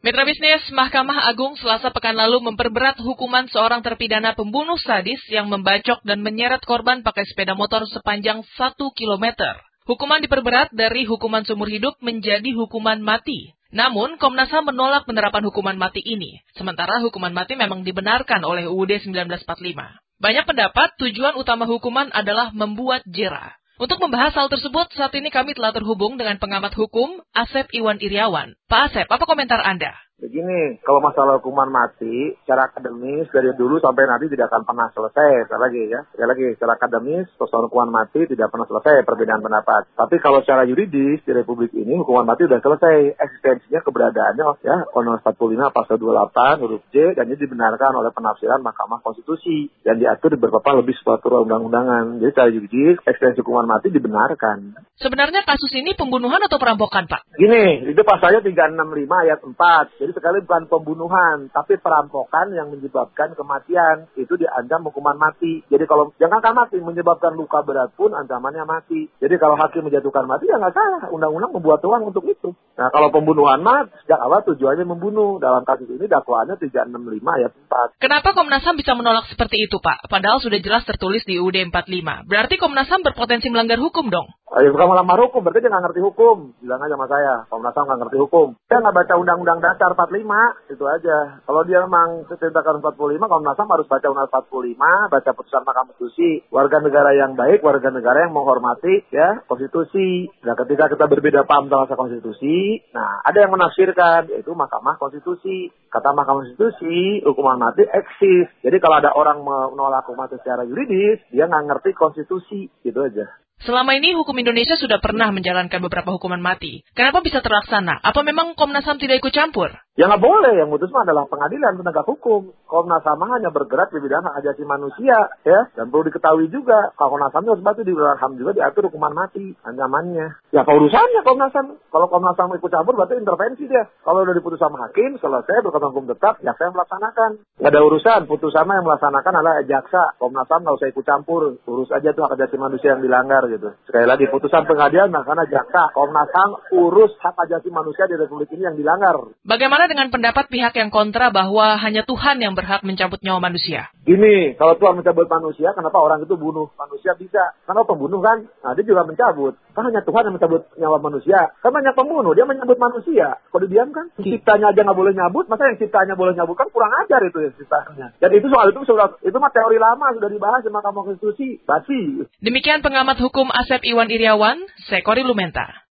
Mitra bisnis, Mahkamah Agung Selasa pekan lalu memperberat hukuman seorang terpidana pembunuh sadis yang membacok dan menyeret korban pakai sepeda motor sepanjang 1 kilometer. Hukuman diperberat dari hukuman seumur hidup menjadi hukuman mati. Namun, Komnas HAM menolak penerapan hukuman mati ini. Sementara hukuman mati memang dibenarkan oleh UUD 1945. Banyak pendapat tujuan utama hukuman adalah membuat jera. Untuk membahas hal tersebut, saat ini kami telah terhubung dengan pengamat hukum, Asep Iwan Iriawan. Pak Asep, apa komentar Anda? Begini, kalau masalah hukuman mati, secara akademis dari dulu sampai nanti tidak akan pernah selesai. Sekali lagi, secara akademis, persoalan hukuman mati tidak pernah selesai, perbedaan pendapat. Tapi kalau secara yuridis, di Republik ini, hukuman mati sudah selesai. Eksistensinya, keberadaannya, Undang-Undang 45, Pasal 28, huruf J, dan ini dibenarkan oleh penafsiran Mahkamah Konstitusi. Dan diatur di beberapa lebih suatu undang-undangan. Jadi secara yuridis, eksistensi hukuman mati dibenarkan. Sebenarnya kasus ini pembunuhan atau perampokan, Pak? Gini, itu pasalnya 365 ayat 4. Jadi sekali bukan pembunuhan, tapi perampokan yang menyebabkan kematian. Itu diancam hukuman mati. Jadi kalau jangankan mati, menyebabkan luka berat pun ancamannya mati. Jadi kalau hakim menjatuhkan mati, ya nggak salah. Undang-undang membuat ruang untuk itu. Nah, kalau pembunuhan sejak awal tujuannya membunuh. Dalam kasus ini dakwaannya 365 ayat 4. Kenapa Komnas HAM bisa menolak seperti itu, Pak? Padahal sudah jelas tertulis di UUD 45. Berarti Komnas HAM berpotensi melanggar hukum dong? Bukan melamar hukum, berarti dia nggak ngerti hukum. Bilang aja sama saya, Komnas HAM nggak ngerti hukum. Dia nggak baca Undang-Undang Dasar 45, itu aja. Kalau dia memang setindakan 45, Komnas HAM harus baca Undang-Undang 45, baca putusan Mahkamah Konstitusi. Warga negara yang baik, warga negara yang menghormati konstitusi. Nah, ketika kita berbeda paham tentang konstitusi, nah ada yang menafsirkan, yaitu Mahkamah Konstitusi. Kata Mahkamah Konstitusi, hukuman mati eksis. Jadi kalau ada orang menolak hukuman mati secara yuridis, dia nggak ngerti konstitusi, gitu aja. Selama ini hukum Indonesia sudah pernah menjalankan beberapa hukuman mati. Kenapa bisa terlaksana? Apa memang Komnas HAM tidak ikut campur? Ya nggak boleh, yang mutus adalah pengadilan penegak hukum. Komnas HAM hanya bergerak di bidang hak asasi manusia, Dan perlu diketahui juga, kalau Komnas HAM harus bantu di bidang HAM juga diatur hukuman mati, ancamannya. Ya apa urusannya Komnas HAM? Kalau Komnas HAM ikut campur berarti intervensi dia. Kalau udah diputus sama hakim, selesai berkata hukum tetap, jaksa yang melaksanakan. Nggak ada urusan, putusan yang melaksanakan adalah jaksa. Komnas HAM nggak usah ikut campur, urus aja tuh hak asasi manusia yang dilanggar gitu. Sekali lagi, putusan pengadilan karena jaksa. Komnas HAM urus hak asasi manusia di Republik ini yang dilanggar. Bagaimana dengan pendapat pihak yang kontra bahwa hanya Tuhan yang berhak mencabut nyawa manusia? Gini, kalau Tuhan mencabut manusia, kenapa orang itu bunuh manusia bisa? Karena pembunuh kan, nah dia juga mencabut. Kan hanya Tuhan yang mencabut nyawa manusia. Kan banyak pembunuh, dia menyabut manusia. Kalau didiamkan, ciptanya aja nggak boleh nyabut, masa yang ciptanya boleh nyabut kan kurang ajar itu ya ciptanya. Dan itu itu mah teori lama sudah dibahas di Mahkamah Konstitusi, basi. Demikian pengamat hukum Asep Iwan Iriawan, saya Kori Lumenta.